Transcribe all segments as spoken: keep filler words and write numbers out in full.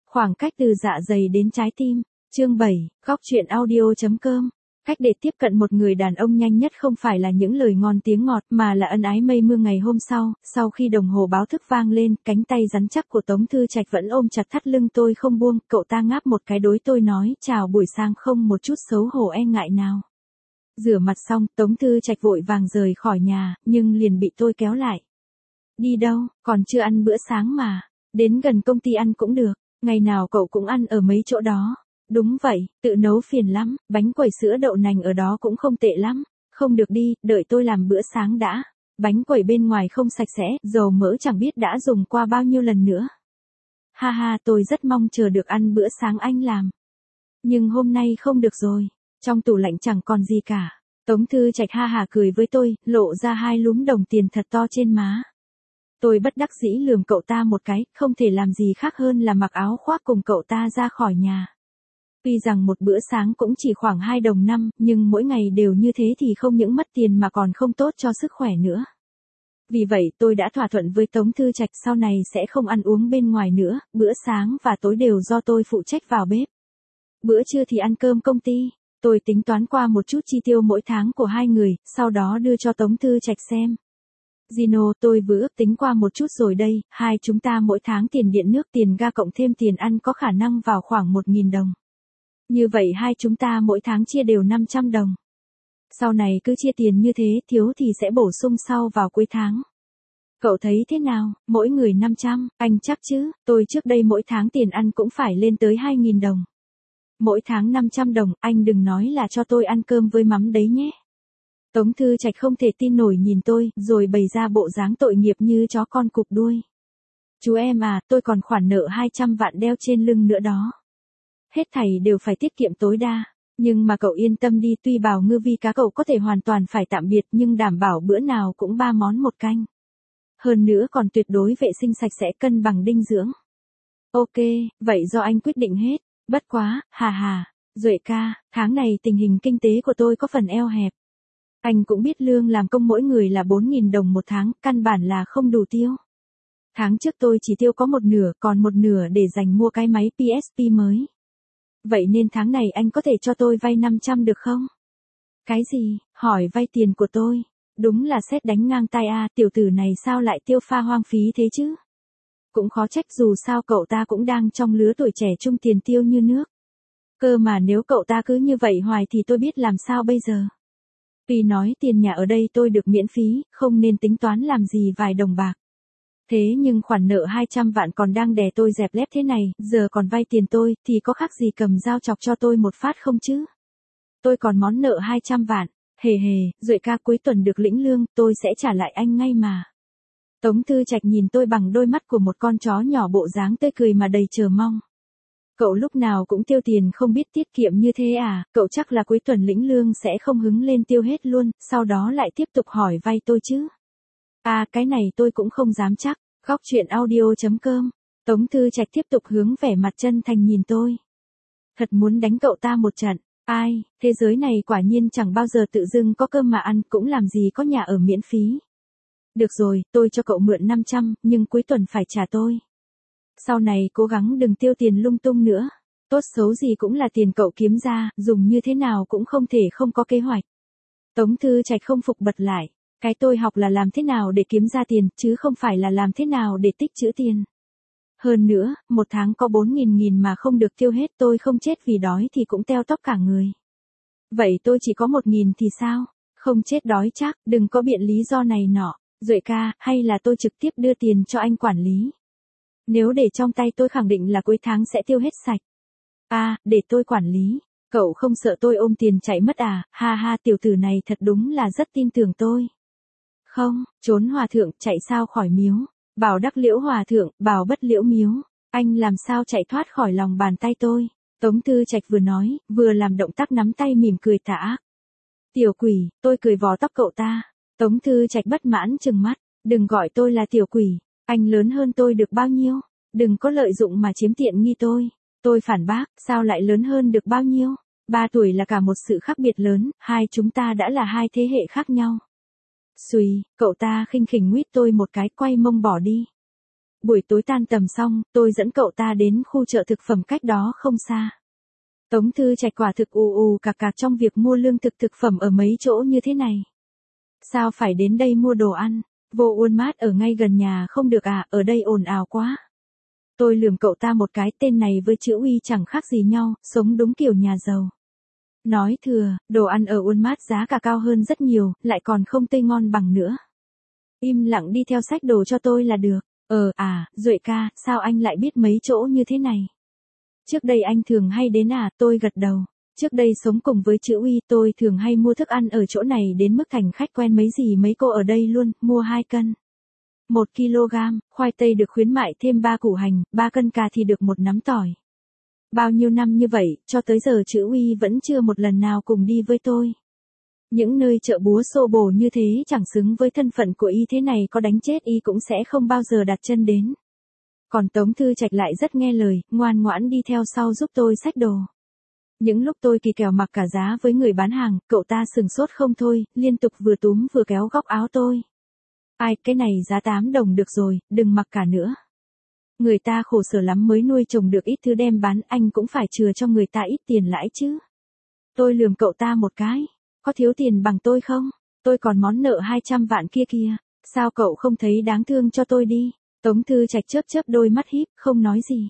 Khoảng cách từ dạ dày đến trái tim. Chương bảy, góc truyện audio.com. Cách để tiếp cận một người đàn ông nhanh nhất không phải là những lời ngon tiếng ngọt mà là ân ái mây mưa ngày hôm sau. Sau khi đồng hồ báo thức vang lên, cánh tay rắn chắc của Tống Thư Trạch vẫn ôm chặt thắt lưng tôi không buông. Cậu ta ngáp một cái đối tôi nói, chào buổi sáng không một chút xấu hổ e ngại nào. Rửa mặt xong, Tống Thư Trạch vội vàng rời khỏi nhà, nhưng liền bị tôi kéo lại. Đi đâu, còn chưa ăn bữa sáng mà. Đến gần công ty ăn cũng được, ngày nào cậu cũng ăn ở mấy chỗ đó. Đúng vậy, tự nấu phiền lắm, bánh quẩy sữa đậu nành ở đó cũng không tệ lắm. Không được đi, đợi tôi làm bữa sáng đã. Bánh quẩy bên ngoài không sạch sẽ, dầu mỡ chẳng biết đã dùng qua bao nhiêu lần nữa. Ha ha, tôi rất mong chờ được ăn bữa sáng anh làm. Nhưng hôm nay không được rồi, trong tủ lạnh chẳng còn gì cả. Tống Thư Trạch ha hà cười với tôi, lộ ra hai lúm đồng tiền thật to trên má. Tôi bất đắc dĩ lườm cậu ta một cái, không thể làm gì khác hơn là mặc áo khoác cùng cậu ta ra khỏi nhà. Tuy rằng một bữa sáng cũng chỉ khoảng hai đồng năm, nhưng mỗi ngày đều như thế thì không những mất tiền mà còn không tốt cho sức khỏe nữa. Vì vậy tôi đã thỏa thuận với Tống Thư Trạch sau này sẽ không ăn uống bên ngoài nữa, bữa sáng và tối đều do tôi phụ trách vào bếp. Bữa trưa thì ăn cơm công ty. Tôi tính toán qua một chút chi tiêu mỗi tháng của hai người, sau đó đưa cho Tống Thư Trạch xem. Gino, tôi vừa ước tính qua một chút rồi đây, hai chúng ta mỗi tháng tiền điện nước tiền ga cộng thêm tiền ăn có khả năng vào khoảng một nghìn đồng. Như vậy hai chúng ta mỗi tháng chia đều năm trăm đồng. Sau này cứ chia tiền như thế, thiếu thì sẽ bổ sung sau vào cuối tháng. Cậu thấy thế nào, mỗi người năm trăm, anh chắc chứ, tôi trước đây mỗi tháng tiền ăn cũng phải lên tới hai nghìn đồng. Mỗi tháng năm trăm đồng, anh đừng nói là cho tôi ăn cơm với mắm đấy nhé. Tống Thư Trạch không thể tin nổi nhìn tôi, rồi bày ra bộ dáng tội nghiệp như chó con cụp đuôi. Chú em à, tôi còn khoản nợ hai trăm vạn đeo trên lưng nữa đó. Hết thảy đều phải tiết kiệm tối đa. Nhưng mà cậu yên tâm đi, tuy bào ngư vi cá cậu có thể hoàn toàn phải tạm biệt nhưng đảm bảo bữa nào cũng ba món một canh. Hơn nữa còn tuyệt đối vệ sinh sạch sẽ cân bằng dinh dưỡng. Ok, vậy do anh quyết định hết. Bất quá, hà hà, Duệ ca, tháng này tình hình kinh tế của tôi có phần eo hẹp. Anh cũng biết lương làm công mỗi người là bốn nghìn đồng một tháng, căn bản là không đủ tiêu. Tháng trước tôi chỉ tiêu có một nửa, còn một nửa để dành mua cái máy pê ét pê mới. Vậy nên tháng này anh có thể cho tôi vay năm trăm được không? Cái gì, hỏi vay tiền của tôi? Đúng là sét đánh ngang tai a, tiểu tử này sao lại tiêu pha hoang phí thế chứ? Cũng khó trách dù sao cậu ta cũng đang trong lứa tuổi trẻ trung tiền tiêu như nước. Cơ mà nếu cậu ta cứ như vậy hoài thì tôi biết làm sao bây giờ. Vì nói tiền nhà ở đây tôi được miễn phí, không nên tính toán làm gì vài đồng bạc. Thế nhưng khoản nợ hai trăm vạn còn đang đè tôi dẹp lép thế này, giờ còn vay tiền tôi, thì có khác gì cầm dao chọc cho tôi một phát không chứ? Tôi còn món nợ hai trăm vạn, hề hề, Duệ ca cuối tuần được lĩnh lương, tôi sẽ trả lại anh ngay mà. Tống Thư Trạch nhìn tôi bằng đôi mắt của một con chó nhỏ bộ dáng tươi cười mà đầy chờ mong. Cậu lúc nào cũng tiêu tiền không biết tiết kiệm như thế à, cậu chắc là cuối tuần lĩnh lương sẽ không hứng lên tiêu hết luôn, sau đó lại tiếp tục hỏi vay tôi chứ. À cái này tôi cũng không dám chắc, góc truyện audio.com. Tống Thư Trạch tiếp tục hướng vẻ mặt chân thành nhìn tôi. Thật muốn đánh cậu ta một trận, ai, thế giới này quả nhiên chẳng bao giờ tự dưng có cơm mà ăn, cũng làm gì có nhà ở miễn phí. Được rồi, tôi cho cậu mượn năm trăm, nhưng cuối tuần phải trả tôi. Sau này cố gắng đừng tiêu tiền lung tung nữa. Tốt xấu gì cũng là tiền cậu kiếm ra, dùng như thế nào cũng không thể không có kế hoạch. Tống Thư Trạch không phục bật lại. Cái tôi học là làm thế nào để kiếm ra tiền, chứ không phải là làm thế nào để tích trữ tiền. Hơn nữa, một tháng có bốn nghìn nghìn mà không được tiêu hết, tôi không chết vì đói thì cũng teo tóp cả người. Vậy tôi chỉ có một nghìn thì sao? Không chết đói chắc, đừng có biện lý do này nọ. Duệ ca, hay là tôi trực tiếp đưa tiền cho anh quản lý? Nếu để trong tay tôi khẳng định là cuối tháng sẽ tiêu hết sạch. À, để tôi quản lý. Cậu không sợ tôi ôm tiền chạy mất à? Ha ha, tiểu tử này thật đúng là rất tin tưởng tôi. Không, trốn hòa thượng, chạy sao khỏi miếu. Bảo đắc liễu hòa thượng, bảo bất liễu miếu. Anh làm sao chạy thoát khỏi lòng bàn tay tôi. Tống Thư Trạch vừa nói, vừa làm động tác nắm tay mỉm cười tà ác. Tiểu quỷ, tôi cười vò tóc cậu ta. Tống Thư Trạch bất mãn trừng mắt. Đừng gọi tôi là tiểu quỷ. Anh lớn hơn tôi được bao nhiêu? Đừng có lợi dụng mà chiếm tiện nghi tôi. Tôi phản bác, sao lại lớn hơn được bao nhiêu? Ba tuổi là cả một sự khác biệt lớn, hai chúng ta đã là hai thế hệ khác nhau. Xùi, cậu ta khinh khỉnh nguyết tôi một cái, quay mông bỏ đi. buổi tối tan tầm xong, tôi dẫn cậu ta đến khu chợ thực phẩm cách đó không xa. Tống Thư Trạch quả thực ù ù cạc cạc trong việc mua lương thực thực phẩm ở mấy chỗ như thế này. Sao phải đến đây mua đồ ăn? Vô Walmart ở ngay gần nhà không được à, ở đây ồn ào quá. Tôi lườm cậu ta một cái, tên này với chữ uy chẳng khác gì nhau, sống đúng kiểu nhà giàu. Nói thừa, đồ ăn ở Walmart giá cả cao hơn rất nhiều, lại còn không tươi ngon bằng nữa. Im lặng đi theo xách đồ cho tôi là được. Ờ, à, Duệ ca, sao anh lại biết mấy chỗ như thế này? Trước đây anh thường hay đến à, tôi gật đầu. Trước đây sống cùng với chữ uy, tôi thường hay mua thức ăn ở chỗ này đến mức thành khách quen mấy gì mấy cô ở đây luôn, mua hai cân. một ki lô gam, khoai tây được khuyến mại thêm ba củ hành, ba cân cà thì được một nắm tỏi. Bao nhiêu năm như vậy, cho tới giờ chữ uy vẫn chưa một lần nào cùng đi với tôi. Những nơi chợ búa xô bồ như thế chẳng xứng với thân phận của y, thế này có đánh chết y cũng sẽ không bao giờ đặt chân đến. Còn Tống Thư Trạch lại rất nghe lời, ngoan ngoãn đi theo sau giúp tôi xách đồ. Những lúc tôi kỳ kèo mặc cả giá với người bán hàng, cậu ta sừng sốt không thôi, liên tục vừa túm vừa kéo góc áo tôi. Ai, cái này giá tám đồng được rồi, đừng mặc cả nữa. Người ta khổ sở lắm mới nuôi trồng được ít thứ đem bán, anh cũng phải chừa cho người ta ít tiền lãi chứ. Tôi lườm cậu ta một cái, có thiếu tiền bằng tôi không? Tôi còn món nợ hai trăm vạn kia kìa, sao cậu không thấy đáng thương cho tôi đi? Tống Thư Trạch chớp chớp đôi mắt híp, không nói gì.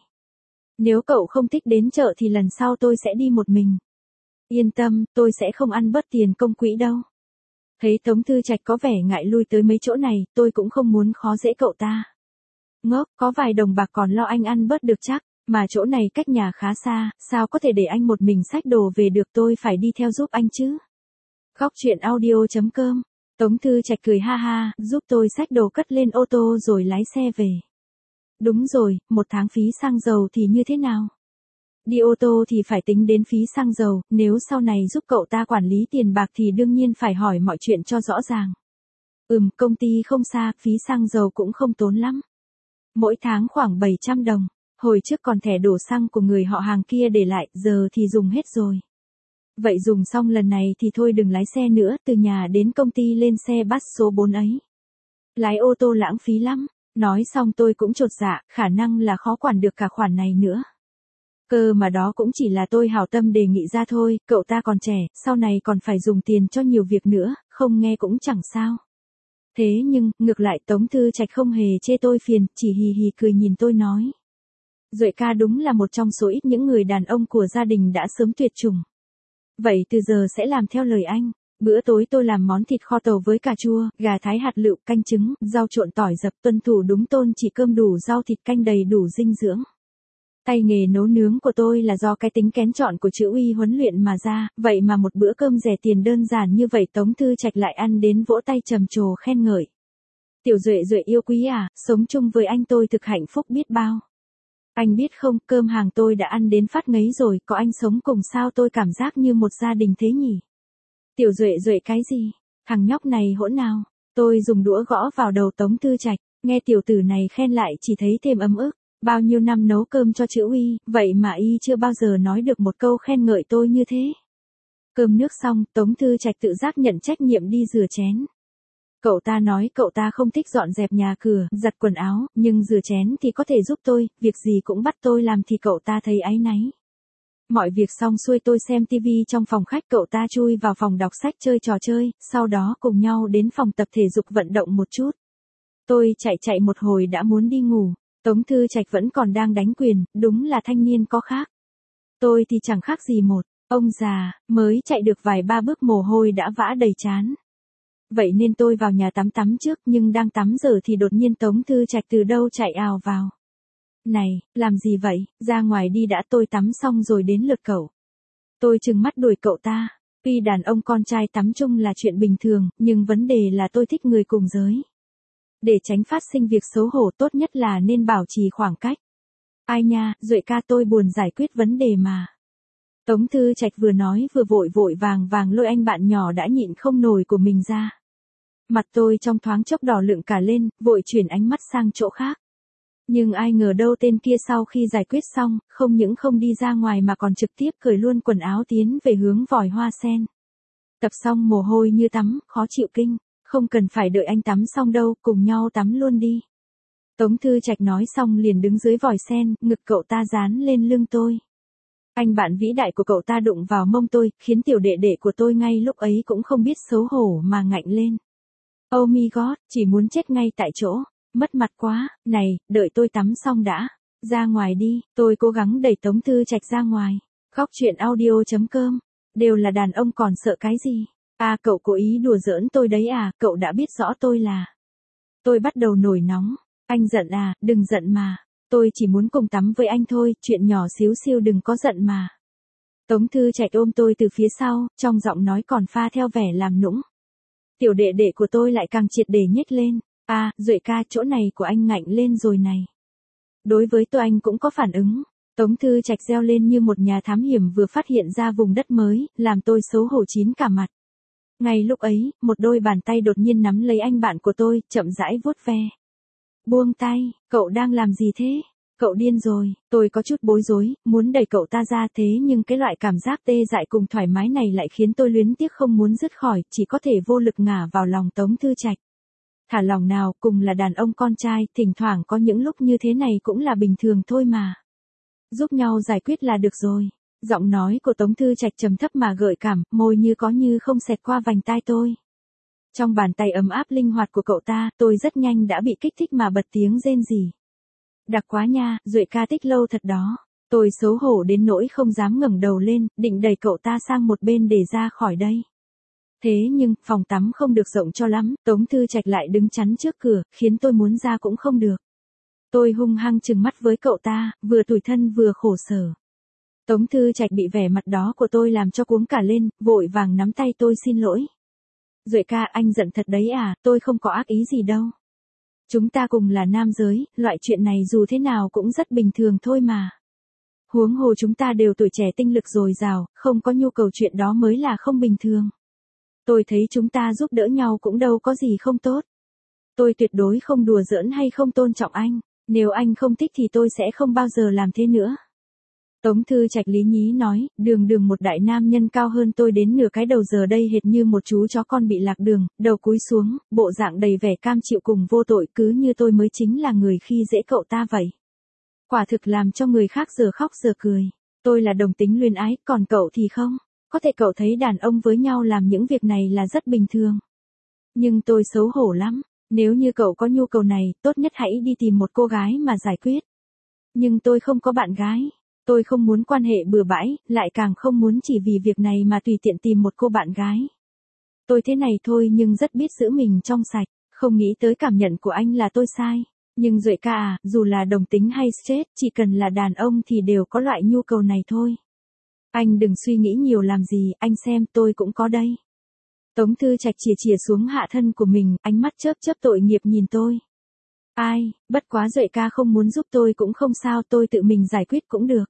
Nếu cậu không thích đến chợ thì lần sau tôi sẽ đi một mình. Yên tâm, tôi sẽ không ăn bớt tiền công quỹ đâu. Thấy Tống Thư Trạch có vẻ ngại lui tới mấy chỗ này, tôi cũng không muốn khó dễ cậu ta. Ngốc, có vài đồng bạc còn lo anh ăn bớt được chắc, mà chỗ này cách nhà khá xa, sao có thể để anh một mình xách đồ về được, tôi phải đi theo giúp anh chứ. Góc truyện audio chấm com. Tống Thư Trạch cười ha ha, giúp tôi xách đồ cất lên ô tô rồi lái xe về. Đúng rồi, một tháng phí xăng dầu thì như thế nào? Đi ô tô thì phải tính đến phí xăng dầu, nếu sau này giúp cậu ta quản lý tiền bạc thì đương nhiên phải hỏi mọi chuyện cho rõ ràng. Ừm, công ty không xa, phí xăng dầu cũng không tốn lắm. Mỗi tháng khoảng bảy trăm đồng, hồi trước còn thẻ đổ xăng của người họ hàng kia để lại, giờ thì dùng hết rồi. Vậy dùng xong lần này thì thôi đừng lái xe nữa, từ nhà đến công ty lên xe bus số bốn ấy. Lái ô tô lãng phí lắm. Nói xong tôi cũng chột dạ, khả năng là khó quản được cả khoản này nữa. Cơ mà đó cũng chỉ là tôi hảo tâm đề nghị ra thôi, cậu ta còn trẻ, sau này còn phải dùng tiền cho nhiều việc nữa, không nghe cũng chẳng sao. Thế nhưng, ngược lại Tống Thư Trạch không hề chê tôi phiền, chỉ hì hì cười nhìn tôi nói. Duệ ca đúng là một trong số ít những người đàn ông của gia đình đã sớm tuyệt chủng. Vậy từ giờ sẽ làm theo lời anh. Bữa tối tôi làm món thịt kho tàu với cà chua, gà thái hạt lựu, canh trứng, rau trộn tỏi dập, tuân thủ đúng tôn chỉ cơm đủ rau thịt canh đầy đủ dinh dưỡng. Tay nghề nấu nướng của tôi là do cái tính kén chọn của chữ uy huấn luyện mà ra, vậy mà một bữa cơm rẻ tiền đơn giản như vậy Tống Thư Trạch lại ăn đến vỗ tay trầm trồ khen ngợi. Tiểu Duệ Duệ yêu quý à, sống chung với anh tôi thực hạnh phúc biết bao. Anh biết không, cơm hàng tôi đã ăn đến phát ngấy rồi, có anh sống cùng sao tôi cảm giác như một gia đình thế nhỉ. Tiểu Duệ Duệ cái gì? Thằng nhóc này hỗn nào? Tôi dùng đũa gõ vào đầu Tống Thư Trạch, nghe tiểu tử này khen lại chỉ thấy thêm ấm ức. Bao nhiêu năm nấu cơm cho chữ uy, vậy mà y chưa bao giờ nói được một câu khen ngợi tôi như thế. Cơm nước xong, Tống Thư Trạch tự giác nhận trách nhiệm đi rửa chén. Cậu ta nói cậu ta không thích dọn dẹp nhà cửa, giặt quần áo, nhưng rửa chén thì có thể giúp tôi, việc gì cũng bắt tôi làm thì cậu ta thấy áy náy. Mọi việc xong xuôi tôi xem tivi trong phòng khách, cậu ta chui vào phòng đọc sách chơi trò chơi, sau đó cùng nhau đến phòng tập thể dục vận động một chút. Tôi chạy chạy một hồi đã muốn đi ngủ, Tống Thư Trạch vẫn còn đang đánh quyền, đúng là thanh niên có khác. Tôi thì chẳng khác gì một ông già, mới chạy được vài ba bước mồ hôi đã vã đầy trán. Vậy nên tôi vào nhà tắm tắm trước, nhưng đang tắm giờ thì đột nhiên Tống Thư Trạch từ đâu chạy ào vào. Này, làm gì vậy, ra ngoài đi đã, tôi tắm xong rồi đến lượt cậu. Tôi trừng mắt đuổi cậu ta, tuy đàn ông con trai tắm chung là chuyện bình thường, nhưng vấn đề là tôi thích người cùng giới. Để tránh phát sinh việc xấu hổ tốt nhất là nên bảo trì khoảng cách. Ai nha, Duệ ca tôi buồn giải quyết vấn đề mà. Tống Thư Trạch vừa nói vừa vội vội vàng vàng lôi anh bạn nhỏ đã nhịn không nổi của mình ra. Mặt tôi trong thoáng chốc đỏ lựng cả lên, vội chuyển ánh mắt sang chỗ khác. Nhưng ai ngờ đâu tên kia sau khi giải quyết xong, không những không đi ra ngoài mà còn trực tiếp cởi luôn quần áo tiến về hướng vòi hoa sen. Tập xong mồ hôi như tắm, khó chịu kinh, không cần phải đợi anh tắm xong đâu, cùng nhau tắm luôn đi. Tống Thư Trạch nói xong liền đứng dưới vòi sen, ngực cậu ta dán lên lưng tôi. Anh bạn vĩ đại của cậu ta đụng vào mông tôi, khiến tiểu đệ đệ của tôi ngay lúc ấy cũng không biết xấu hổ mà ngạnh lên. Oh my god, chỉ muốn chết ngay tại chỗ. Mất mặt quá, này, đợi tôi tắm xong đã. Ra ngoài đi, tôi cố gắng đẩy Tống Thư Trạch ra ngoài. Khóc chuyện audio.com. Đều là đàn ông còn sợ cái gì? À cậu cố ý đùa giỡn tôi đấy à, cậu đã biết rõ tôi là. Tôi bắt đầu nổi nóng. Anh giận à, đừng giận mà. Tôi chỉ muốn cùng tắm với anh thôi, chuyện nhỏ xíu xiu đừng có giận mà. Tống Thư Trạch ôm tôi từ phía sau, trong giọng nói còn pha theo vẻ làm nũng. Tiểu đệ đệ của tôi lại càng triệt để nhếch lên. À, Duệ ca, chỗ này của anh ngạnh lên rồi này. Đối với tôi anh cũng có phản ứng. Tống Thư Trạch reo lên như một nhà thám hiểm vừa phát hiện ra vùng đất mới, làm tôi xấu hổ chín cả mặt. Ngay lúc ấy, một đôi bàn tay đột nhiên nắm lấy anh bạn của tôi, chậm rãi vuốt ve. Buông tay, cậu đang làm gì thế? Cậu điên rồi, tôi có chút bối rối, muốn đẩy cậu ta ra thế nhưng cái loại cảm giác tê dại cùng thoải mái này lại khiến tôi luyến tiếc không muốn dứt khỏi, chỉ có thể vô lực ngả vào lòng Tống Thư Trạch. Thả lòng nào, cùng là đàn ông con trai, thỉnh thoảng có những lúc như thế này cũng là bình thường thôi mà. Giúp nhau giải quyết là được rồi. Giọng nói của Tống Thư Trạch trầm thấp mà gợi cảm, môi như có như không xẹt qua vành tai tôi. Trong bàn tay ấm áp linh hoạt của cậu ta, tôi rất nhanh đã bị kích thích mà bật tiếng rên rỉ. Đặc quá nha, Duệ ca thích lâu thật đó. Tôi xấu hổ đến nỗi không dám ngẩng đầu lên, định đẩy cậu ta sang một bên để ra khỏi đây. Thế nhưng, phòng tắm không được rộng cho lắm, Tống Thư Trạch lại đứng chắn trước cửa, khiến tôi muốn ra cũng không được. Tôi hung hăng trừng mắt với cậu ta, vừa tủi thân vừa khổ sở. Tống Thư Trạch bị vẻ mặt đó của tôi làm cho cuống cả lên, vội vàng nắm tay tôi xin lỗi. Duệ ca, anh giận thật đấy à, tôi không có ác ý gì đâu. Chúng ta cùng là nam giới, loại chuyện này dù thế nào cũng rất bình thường thôi mà. Huống hồ chúng ta đều tuổi trẻ tinh lực dồi dào, không có nhu cầu chuyện đó mới là không bình thường. Tôi thấy chúng ta giúp đỡ nhau cũng đâu có gì không tốt. Tôi tuyệt đối không đùa giỡn hay không tôn trọng anh, nếu anh không thích thì tôi sẽ không bao giờ làm thế nữa. Tống Thư Trạch lý nhí nói, đường đường một đại nam nhân cao hơn tôi đến nửa cái đầu giờ đây hệt như một chú chó con bị lạc đường, đầu cúi xuống, bộ dạng đầy vẻ cam chịu cùng vô tội cứ như tôi mới chính là người khi dễ cậu ta vậy. Quả thực làm cho người khác giờ khóc giờ cười. Tôi là đồng tính luyến ái, còn cậu thì không. Có thể cậu thấy đàn ông với nhau làm những việc này là rất bình thường. Nhưng tôi xấu hổ lắm. Nếu như cậu có nhu cầu này, tốt nhất hãy đi tìm một cô gái mà giải quyết. Nhưng tôi không có bạn gái. Tôi không muốn quan hệ bừa bãi, lại càng không muốn chỉ vì việc này mà tùy tiện tìm một cô bạn gái. Tôi thế này thôi nhưng rất biết giữ mình trong sạch, không nghĩ tới cảm nhận của anh là tôi sai. Nhưng Duệ ca à, dù là đồng tính hay straight, chỉ cần là đàn ông thì đều có loại nhu cầu này thôi. Anh đừng suy nghĩ nhiều làm gì, anh xem tôi cũng có đây. Tống Thư Trạch chìa chìa xuống hạ thân của mình, ánh mắt chớp chớp tội nghiệp nhìn tôi. Ai, bất quá Duệ ca không muốn giúp tôi cũng không sao, tôi tự mình giải quyết cũng được.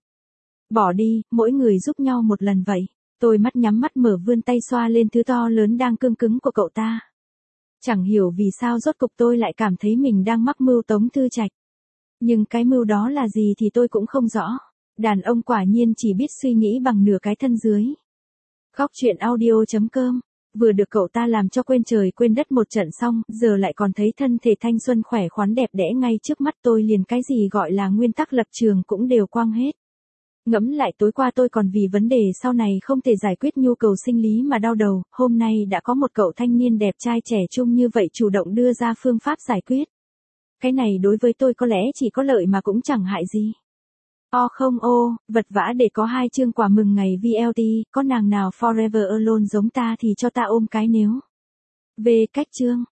Bỏ đi, mỗi người giúp nhau một lần vậy. Tôi mắt nhắm mắt mở vươn tay xoa lên thứ to lớn đang cương cứng của cậu ta. Chẳng hiểu vì sao rốt cục tôi lại cảm thấy mình đang mắc mưu Tống Thư Trạch. Nhưng cái mưu đó là gì thì tôi cũng không rõ. Đàn ông quả nhiên chỉ biết suy nghĩ bằng nửa cái thân dưới. Khóc chuyện audio.com. Vừa được cậu ta làm cho quên trời quên đất một trận xong, giờ lại còn thấy thân thể thanh xuân khỏe khoắn đẹp đẽ ngay trước mắt tôi, liền cái gì gọi là nguyên tắc lập trường cũng đều quang hết. Ngẫm lại tối qua tôi còn vì vấn đề sau này không thể giải quyết nhu cầu sinh lý mà đau đầu, hôm nay đã có một cậu thanh niên đẹp trai trẻ trung như vậy chủ động đưa ra phương pháp giải quyết. Cái này đối với tôi có lẽ chỉ có lợi mà cũng chẳng hại gì. O không ô, vật vã để có hai chương quà mừng ngày vê lờ tê, có nàng nào forever alone giống ta thì cho ta ôm cái nếu. Về cách chương.